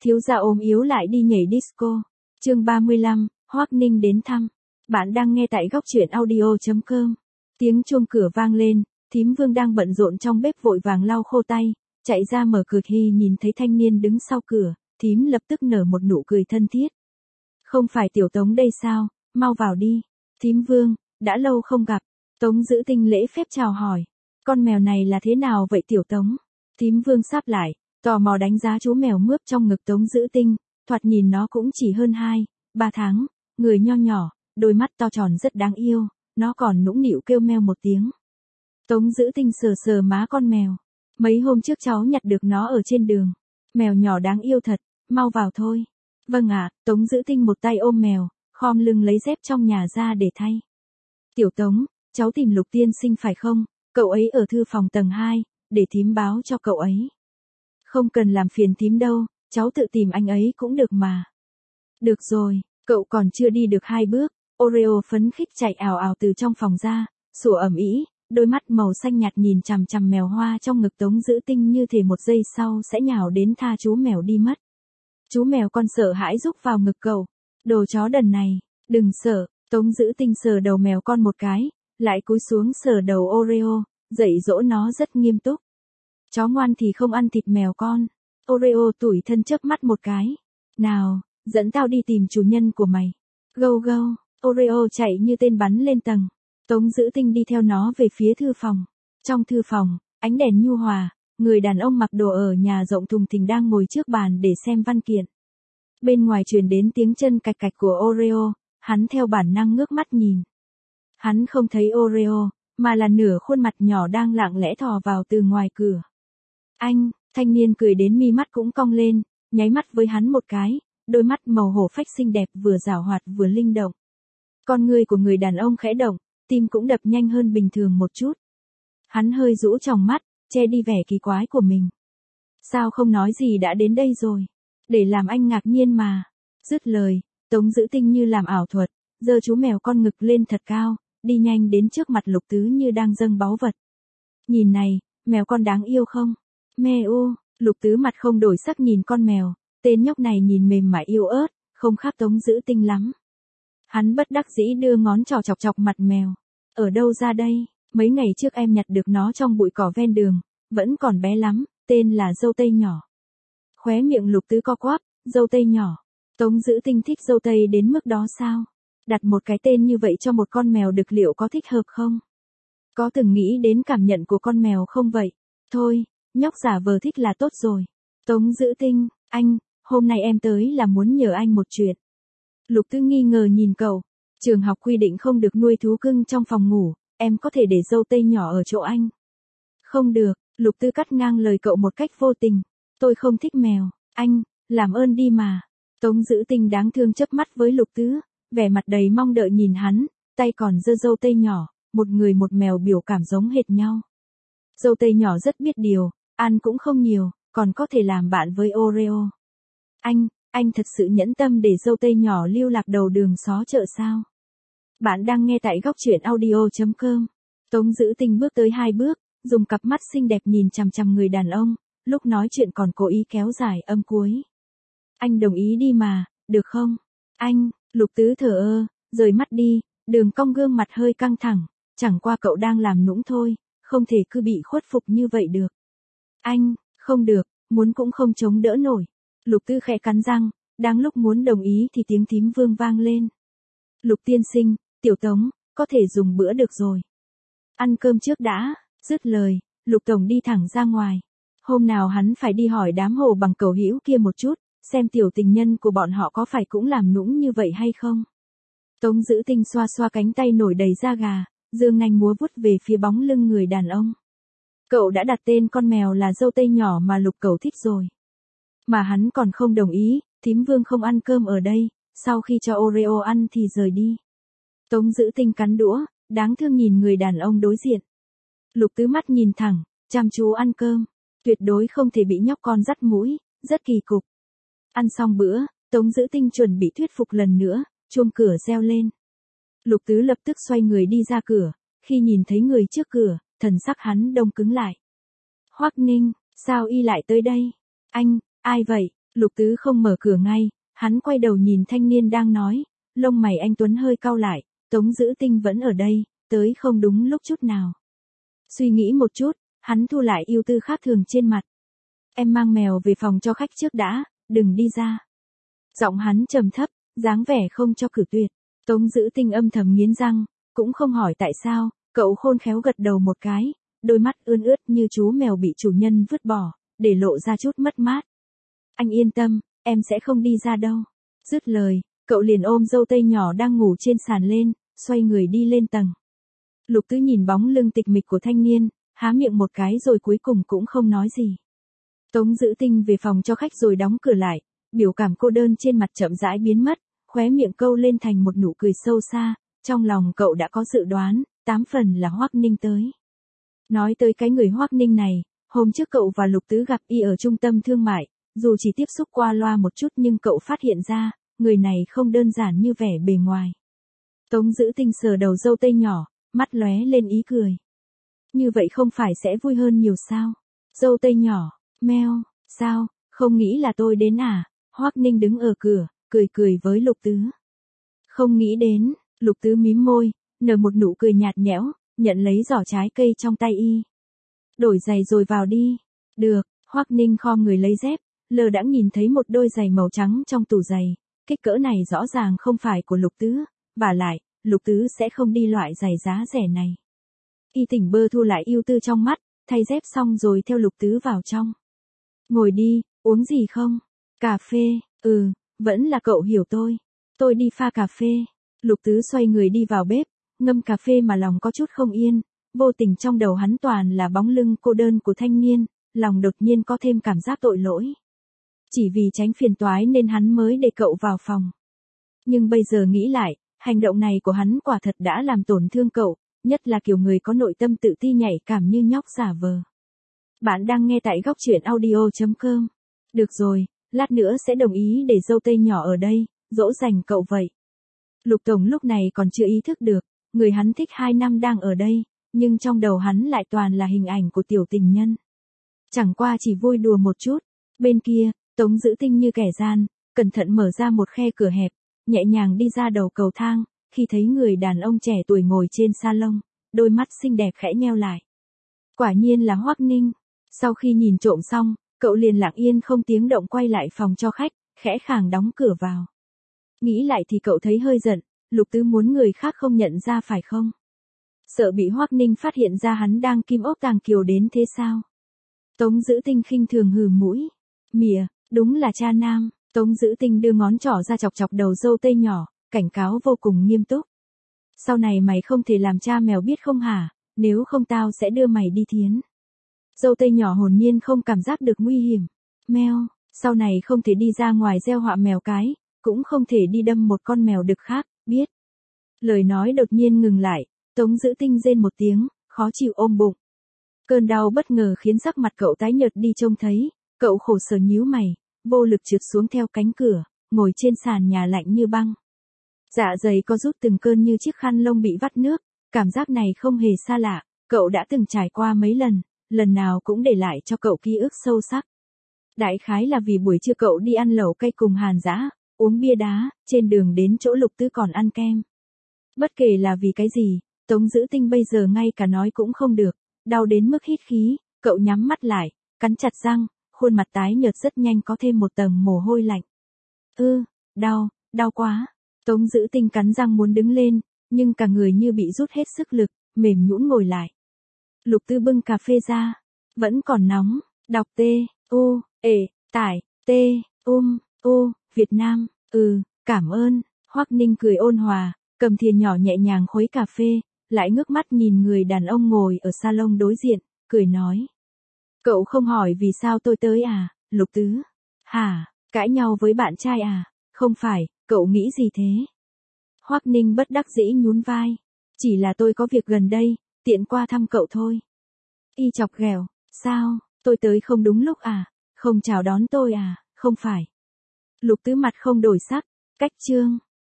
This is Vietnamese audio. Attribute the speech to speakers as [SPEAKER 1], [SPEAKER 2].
[SPEAKER 1] Thiếu gia ốm yếu lại đi nhảy disco. Chương 35, Hoắc Ninh đến thăm. Bạn đang nghe tại góc truyện audio.com. Tiếng chuông cửa vang lên, thím Vương đang bận rộn trong bếp vội vàng lau khô tay, chạy ra mở cửa thì nhìn thấy thanh niên đứng sau cửa, thím lập tức nở một nụ cười thân thiết. Không phải Tiểu Tống đây sao, mau vào đi. Thím Vương, đã lâu không gặp. Tống Dữ Tinh lễ phép chào hỏi. Con mèo này là thế nào vậy Tiểu Tống? Thím Vương sáp lại, tò mò đánh giá chú mèo mướp trong ngực Tống Dữ Tinh, thoạt nhìn nó cũng chỉ hơn 2-3 tháng, người nho nhỏ, đôi mắt to tròn rất đáng yêu, nó còn nũng nịu kêu meo một tiếng. Tống Dữ Tinh sờ sờ má con mèo. Mấy hôm trước cháu nhặt được nó ở trên đường. Mèo nhỏ đáng yêu thật, mau vào thôi. Vâng ạ, Tống Dữ Tinh một tay ôm mèo, khom lưng lấy dép trong nhà ra để thay. Tiểu Tống, cháu tìm Lục tiên sinh phải không? Cậu ấy ở thư phòng tầng 2, để thím báo cho cậu ấy. Không cần làm phiền thím đâu, cháu tự tìm anh ấy cũng được mà. Được rồi, cậu còn chưa đi được 2 bước, Oreo phấn khích chạy ào ào từ trong phòng ra, sủa ầm ĩ, đôi mắt màu xanh nhạt nhìn chằm chằm mèo hoa trong ngực Tống Dữ Tinh như thể một giây sau sẽ nhào đến tha chú mèo đi mất. Chú mèo con sợ hãi rúc vào ngực cậu. Đồ chó đần này, đừng sợ. Tống Dữ Tinh sờ đầu mèo con một cái, lại cúi xuống sờ đầu Oreo, dạy dỗ nó rất nghiêm túc. Chó ngoan thì không ăn thịt mèo con. Oreo tủi thân chớp mắt một cái. Nào, dẫn tao đi tìm chủ nhân của mày. Gâu gâu, Oreo chạy như tên bắn lên tầng. Tống Dữ Tinh đi theo nó về phía thư phòng. Trong thư phòng, ánh đèn nhu hòa, người đàn ông mặc đồ ở nhà rộng thùng thình đang ngồi trước bàn để xem văn kiện. Bên ngoài truyền đến tiếng chân cạch cạch của Oreo, hắn theo bản năng ngước mắt nhìn. Hắn không thấy Oreo, mà là nửa khuôn mặt nhỏ đang lặng lẽ thò vào từ ngoài cửa. Anh, thanh niên cười đến mi mắt cũng cong lên, nháy mắt với hắn một cái, đôi mắt màu hổ phách xinh đẹp vừa giảo hoạt vừa linh động. Con người của người đàn ông khẽ động, tim cũng đập nhanh hơn bình thường một chút. Hắn hơi rũ tròng mắt, che đi vẻ kỳ quái của mình. Sao không nói gì đã đến đây rồi? Để làm anh ngạc nhiên mà. Dứt lời, Tống Dữ Tinh như làm ảo thuật, giơ chú mèo con ngực lên thật cao, đi nhanh đến trước mặt Lục Tứ như đang dâng báu vật. Nhìn này, mèo con đáng yêu không? Meo, Lục Tứ mặt không đổi sắc nhìn con mèo, tên nhóc này nhìn mềm mại yêu ớt, không khác Tống Dữ Tinh lắm. Hắn bất đắc dĩ đưa ngón trỏ chọc chọc mặt mèo. Ở đâu ra đây? Mấy ngày trước em nhặt được nó trong bụi cỏ ven đường, vẫn còn bé lắm, tên là dâu tây nhỏ. Khóe miệng Lục Tứ co quắp, dâu tây nhỏ. Tống Dữ Tinh thích dâu tây đến mức đó sao? Đặt một cái tên như vậy cho một con mèo đực liệu có thích hợp không? Có từng nghĩ đến cảm nhận của con mèo không vậy? Thôi, nhóc giả vờ thích là tốt rồi. Tống Dữ Tinh, anh, hôm nay em tới là muốn nhờ anh một chuyện. Lục Tứ nghi ngờ nhìn cậu. Trường học quy định không được nuôi thú cưng trong phòng ngủ, em có thể để dâu tây nhỏ ở chỗ anh. Không được, Lục Tứ cắt ngang lời cậu một cách vô tình. Tôi không thích mèo, anh, làm ơn đi mà. Tống Dữ Tinh đáng thương chớp mắt với Lục Tứ, vẻ mặt đầy mong đợi nhìn hắn, tay còn giơ dâu tây nhỏ, một người một mèo biểu cảm giống hệt nhau. Dâu tây nhỏ rất biết điều, ăn cũng không nhiều, còn có thể làm bạn với Oreo. Anh thật sự nhẫn tâm để dâu tây nhỏ lưu lạc đầu đường xó chợ sao? Bạn đang nghe tại góc truyện audio.com. Tống Dữ Tinh bước tới 2 bước, dùng cặp mắt xinh đẹp nhìn chằm chằm người đàn ông, lúc nói chuyện còn cố ý kéo dài âm cuối. Anh đồng ý đi mà, được không? Anh, Lục Tứ thờ ơ, rời mắt đi, đường cong gương mặt hơi căng thẳng, chẳng qua cậu đang làm nũng thôi, không thể cứ bị khuất phục như vậy được. Anh, không được, muốn cũng không chống đỡ nổi. Lục Tứ khẽ cắn răng, đang lúc muốn đồng ý thì tiếng thím Vương vang lên. Lục tiên sinh, Tiểu Tống, có thể dùng bữa được rồi. Ăn cơm trước đã, dứt lời, Lục Tổng đi thẳng ra ngoài. Hôm nào hắn phải đi hỏi đám hồ bằng cầu hữu kia một chút, xem tiểu tình nhân của bọn họ có phải cũng làm nũng như vậy hay không. Tống Dữ Tinh xoa xoa cánh tay nổi đầy da gà, dương nanh múa vuốt về phía bóng lưng người đàn ông. Cậu đã đặt tên con mèo là dâu tây nhỏ mà Lục cậu thích rồi. Mà hắn còn không đồng ý, thím Vương không ăn cơm ở đây, sau khi cho Oreo ăn thì rời đi. Tống Dữ Tinh cắn đũa, đáng thương nhìn người đàn ông đối diện. Lục Tứ mắt nhìn thẳng, chăm chú ăn cơm, tuyệt đối không thể bị nhóc con dắt mũi, rất kỳ cục. Ăn xong bữa, Tống Dữ Tinh chuẩn bị thuyết phục lần nữa, chuông cửa reo lên. Lục Tứ lập tức xoay người đi ra cửa, khi nhìn thấy người trước cửa, thần sắc hắn đông cứng lại. Hoắc Ninh, sao y lại tới đây? Anh, ai vậy? Lục Tứ không mở cửa ngay, hắn quay đầu nhìn thanh niên đang nói, lông mày anh Tuấn hơi cau lại, Tống Dữ Tinh vẫn ở đây, tới không đúng lúc chút nào. Suy nghĩ một chút, hắn thu lại ưu tư khác thường trên mặt. Em mang mèo về phòng cho khách trước đã, đừng đi ra. Giọng hắn trầm thấp, dáng vẻ không cho cử tuyệt. Tống Dữ Tinh âm thầm nghiến răng, cũng không hỏi tại sao, cậu khôn khéo gật đầu một cái, đôi mắt ươn ướt như chú mèo bị chủ nhân vứt bỏ, để lộ ra chút mất mát. Anh yên tâm, em sẽ không đi ra đâu. Dứt lời, cậu liền ôm dâu tây nhỏ đang ngủ trên sàn lên, xoay người đi lên tầng. Lục Tứ nhìn bóng lưng tịch mịch của thanh niên, há miệng một cái rồi cuối cùng cũng không nói gì. Tống Dữ Tinh về phòng cho khách rồi đóng cửa lại, biểu cảm cô đơn trên mặt chậm rãi biến mất, khóe miệng câu lên thành một nụ cười sâu xa, trong lòng cậu đã có dự đoán, 8 phần là Hoắc Ninh tới. Nói tới cái người Hoắc Ninh này, hôm trước cậu và Lục Tứ gặp y ở trung tâm thương mại, dù chỉ tiếp xúc qua loa một chút nhưng cậu phát hiện ra, người này không đơn giản như vẻ bề ngoài. Tống Dữ Tinh sờ đầu dâu tây nhỏ, mắt lóe lên ý cười. Như vậy không phải sẽ vui hơn nhiều sao? Dâu tây nhỏ, meo, sao, không nghĩ là tôi đến à? Hoắc Ninh đứng ở cửa, cười cười với Lục Tứ. Không nghĩ đến, Lục Tứ mím môi, nở một nụ cười nhạt nhẽo, nhận lấy giỏ trái cây trong tay y. Đổi giày rồi vào đi. Được, Hoắc Ninh khom người lấy dép, lờ đãng nhìn thấy một đôi giày màu trắng trong tủ giày, kích cỡ này rõ ràng không phải của Lục Tứ, vả lại, Lục Tứ sẽ không đi loại giày giá rẻ này. Y tỉnh bơ thu lại ưu tư trong mắt, thay dép xong rồi theo Lục Tứ vào trong. Ngồi đi, uống gì không? Cà phê, vẫn là cậu hiểu tôi. Tôi đi pha cà phê. Lục Tứ xoay người đi vào bếp, ngâm cà phê mà lòng có chút không yên, vô tình trong đầu hắn toàn là bóng lưng cô đơn của thanh niên, lòng đột nhiên có thêm cảm giác tội lỗi. Chỉ vì tránh phiền toái nên hắn mới để cậu vào phòng. Nhưng bây giờ nghĩ lại, hành động này của hắn quả thật đã làm tổn thương cậu, nhất là kiểu người có nội tâm tự ti nhạy cảm như nhóc giả vờ. Bạn đang nghe tại góc truyện audio.com. Được rồi, lát nữa sẽ đồng ý để dâu tây nhỏ ở đây, dỗ dành cậu vậy. Lục Tổng lúc này còn chưa ý thức được, người hắn thích 2 năm đang ở đây, nhưng trong đầu hắn lại toàn là hình ảnh của tiểu tình nhân. Chẳng qua chỉ vui đùa một chút. Bên kia, Tống Dữ Tinh như kẻ gian, cẩn thận mở ra một khe cửa hẹp, nhẹ nhàng đi ra đầu cầu thang, khi thấy người đàn ông trẻ tuổi ngồi trên salon, đôi mắt xinh đẹp khẽ nheo lại. Quả nhiên là Hoắc Ninh. Sau khi nhìn trộm xong, cậu liền lặng yên không tiếng động quay lại phòng cho khách, khẽ khàng đóng cửa vào. Nghĩ lại thì cậu thấy hơi giận, Lục Tứ muốn người khác không nhận ra phải không? Sợ bị Hoắc Ninh phát hiện ra hắn đang kim ốc tàng kiều đến thế sao? Tống Dữ Tinh khinh thường hừ mũi. Mỉa, đúng là cha nam. Tống Dữ Tinh đưa ngón trỏ ra chọc chọc đầu dâu tây nhỏ, cảnh cáo vô cùng nghiêm túc. Sau này mày không thể làm cha mèo biết không hả, nếu không tao sẽ đưa mày đi thiến. Dâu tây nhỏ hồn nhiên không cảm giác được nguy hiểm. Meo, sau này không thể đi ra ngoài gieo họa mèo cái, cũng không thể đi đâm một con mèo đực khác, biết. Lời nói đột nhiên ngừng lại, Tống Dữ Tinh rên một tiếng, khó chịu ôm bụng. Cơn đau bất ngờ khiến sắc mặt cậu tái nhợt đi trông thấy, cậu khổ sở nhíu mày, vô lực trượt xuống theo cánh cửa, ngồi trên sàn nhà lạnh như băng. Dạ dày co rút từng cơn như chiếc khăn lông bị vắt nước, cảm giác này không hề xa lạ, cậu đã từng trải qua mấy lần, lần nào cũng để lại cho cậu ký ức sâu sắc. Đại khái là vì buổi trưa cậu đi ăn lẩu cay cùng Hàn Dã, uống bia đá, trên đường đến chỗ Lục Tứ còn ăn kem. Bất kể là vì cái gì, Tống Dữ Tinh bây giờ ngay cả nói cũng không được, đau đến mức hít khí, cậu nhắm mắt lại, cắn chặt răng, khuôn mặt tái nhợt rất nhanh có thêm một tầng mồ hôi lạnh. Đau quá. Tống Dữ Tinh cắn răng muốn đứng lên, nhưng cả người như bị rút hết sức lực, mềm nhũn ngồi lại. Lục Tứ bưng cà phê ra, vẫn còn nóng, đọc Việt Nam, cảm ơn. Hoắc Ninh cười ôn hòa, cầm thìa nhỏ nhẹ nhàng khuấy cà phê, lại ngước mắt nhìn người đàn ông ngồi ở salon đối diện, cười nói. Cậu không hỏi vì sao tôi tới à, Lục Tứ? Hả, cãi nhau với bạn trai à? Không phải, cậu nghĩ gì thế? Hoắc Ninh bất đắc dĩ nhún vai. Chỉ là tôi có việc gần đây, tiện qua thăm cậu thôi. Y chọc ghẹo, sao, tôi tới không đúng lúc à? Không chào đón tôi à? Không phải. Lục Tứ mặt không đổi sắc, cách chương.